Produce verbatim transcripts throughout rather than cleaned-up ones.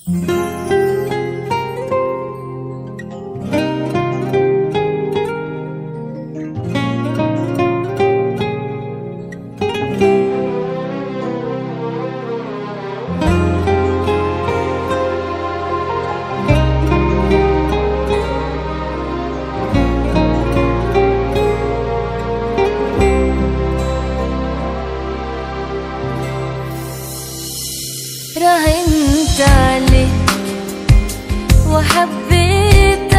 راهنت عليك وحبيتك،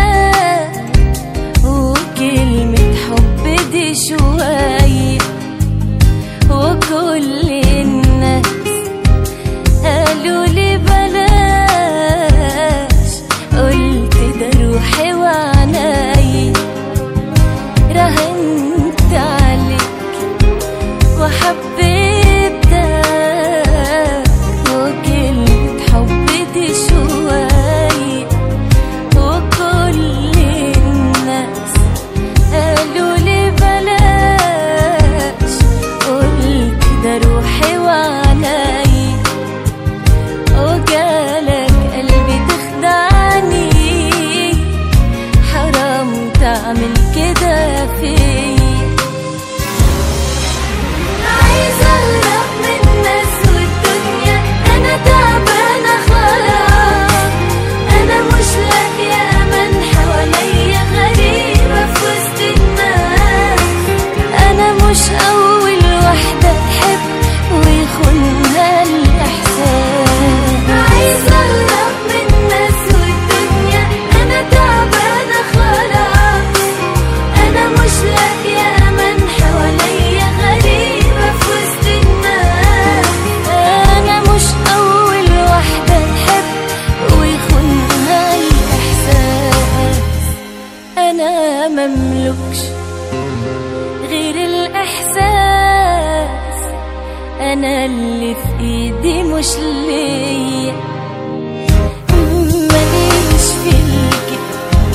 وكلمة حب دي شوية، وكل الناس قالوا لي بلاش، قلت ده روحي وعناي. راهنت عليك وحبيتك، وكلمة حب دي شوية، وكل الناس قالوا لي بلاش، قلت ده روحي وعناي. وجالك قلبي تخدعني، حرام تعمل كده فيا. عايزة أهرب من الناس والدنيا، أنا تعبانة خلاص، أنا مش لاقية أمان حواليا، غريبة في وسط الناس. أنا مش أول واحدة تحب ويخونها الإحساس. عايزة أهرب من الناس والدنيا، أنا تعبانة خلاص، أنا مش لاقية أمان حواليا، غريبة في وسط الناس. أنا مش أول واحدة تحب ويخونها الإحساس. أنا مملكش غير الإحساس، أنا اللي في إيدي مش ليا، ماليش في الكذب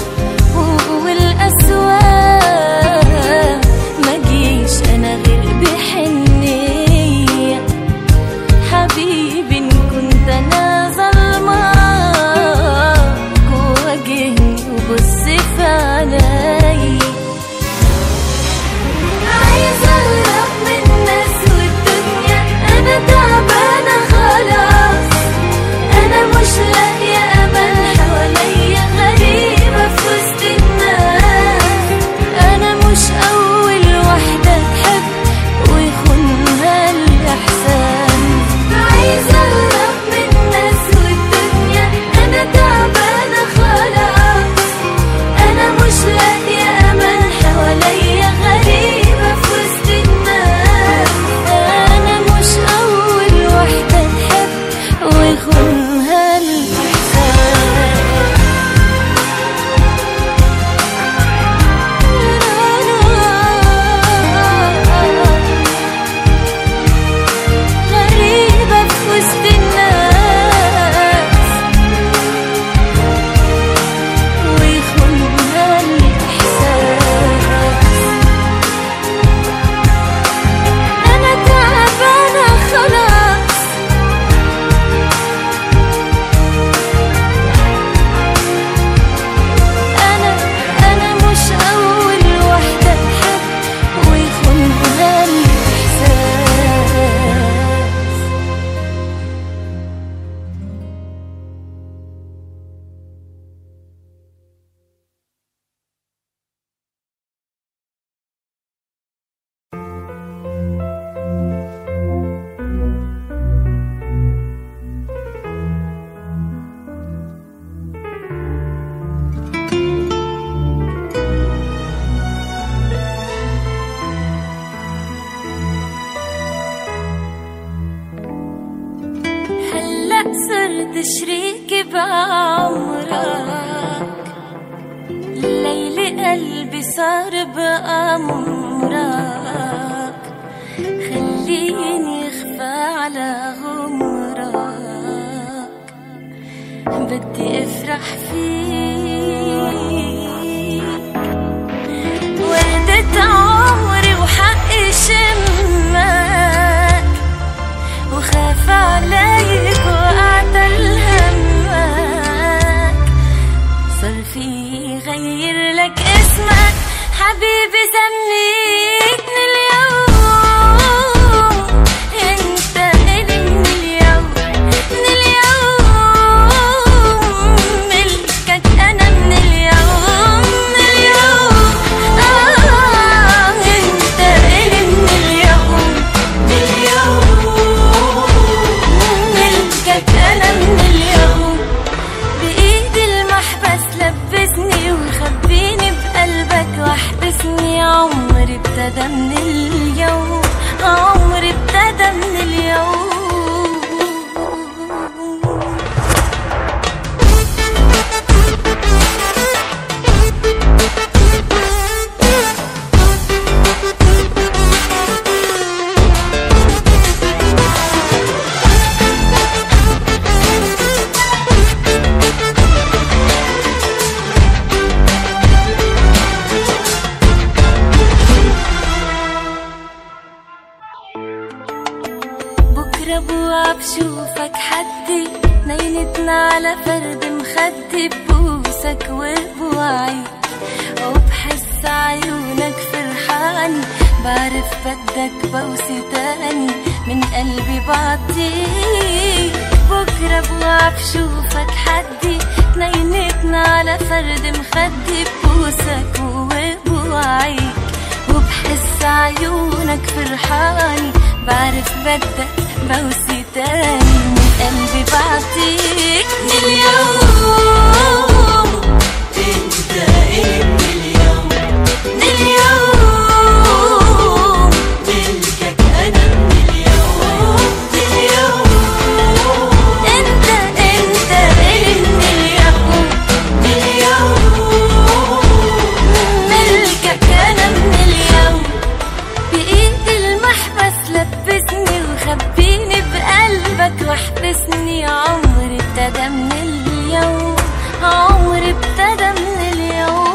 والأسواق، مجيش أنا غير بحنية. حبيبي إن كنت أنا ظلماك، واجهني وبص في عيني. عايزة أهرب من الناس والدنيا، أنا تعبانة خلاص، أنا مش لاقية أمان حواليا، غريبة في وسط الناس. أنا مش أول واحدة تحب ويخونها الإحسان. عايزة أهرب من الناس والدنيا، أنا تعبانة خلاص، أنا مش لاقية أمان حواليا، غريبة في وسط الناس. أنا مش أول واحدة تحب ويخونها الإحسان. غريبة في وسط الناس، ويخونها الإحساس. أنا تعبانة خلاص، أنا أنا مش أول واحدة تحب ويخونها الإحساس. هلأ صرت شريكي بعمرك، ليلي قلبي صار بأمرك، خليني اخفى على غمرك، بدي افرح فيك. وردة عمري وحقي شمك، وخاف عليك وقعت الهمك، بشوفك حدي نينتنا على فرد مخدي ببوسك وبوعيك وبحس عيونك فرحاني بعرف بدك بوسي تاني من قلبي بعطيك بكرة بوعى بشوفك حدي نينتنا على فرد مخدي ببوسك وبوعيك وبحس عيونك فرحاني بعرف بدك بوسي تاني من قلبي بعطيك من اليوم انت ايه من اليوم من اليوم ملكك انا من اليوم من اليوم انت انت ايه من اليوم من اليوم ملكك انا من اليوم بايد المحبس لبسني وخبيني بقلبك واحبسني عمري ابتدى من اليوم عمري ابتدى من اليوم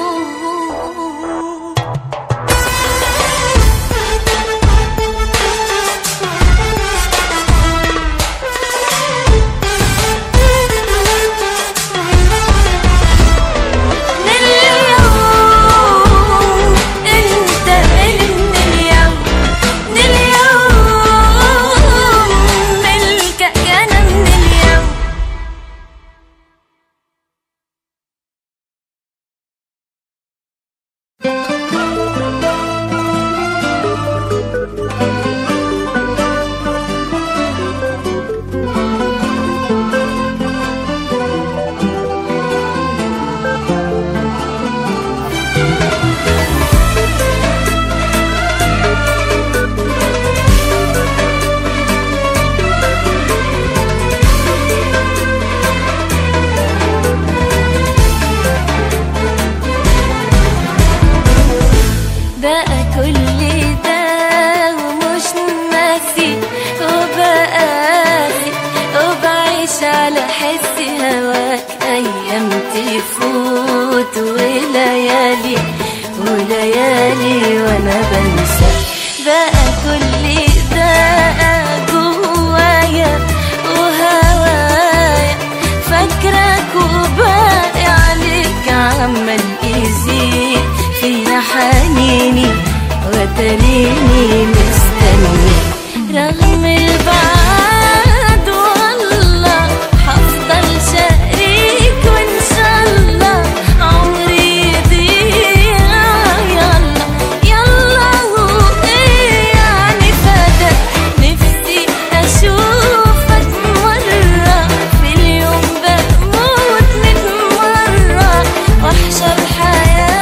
بقى كل ده ومش ناسي وبقاسي وبعيش على حس هواك أيام تفوت وليالي وليالي وأنا بنسى بقى كل ده جوايا وهوايا فاكرك وباقي عليك عمال يزيد فيا حنيني وتريني مستني رغم البعد والله حفضل شريك وإن شاء الله عمري يضيع يلا يلا وإيه يعني فدا نفسي أشوفك مرة في اليوم بموت من مرة وحشة الحياة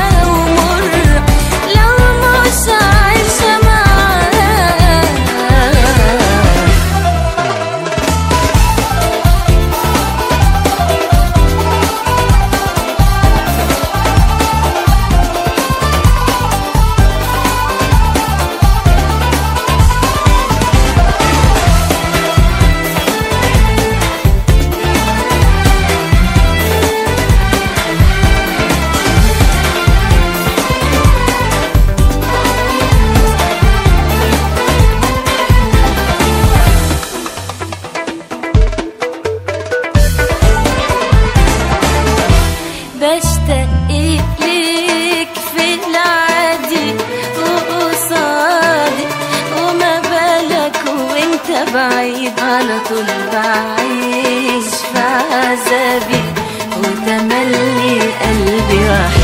بشتاق ليك في العادي وقصادي وما بالك وانت بعيد على طول بعيش في عذابي وتملي قلبي وحدي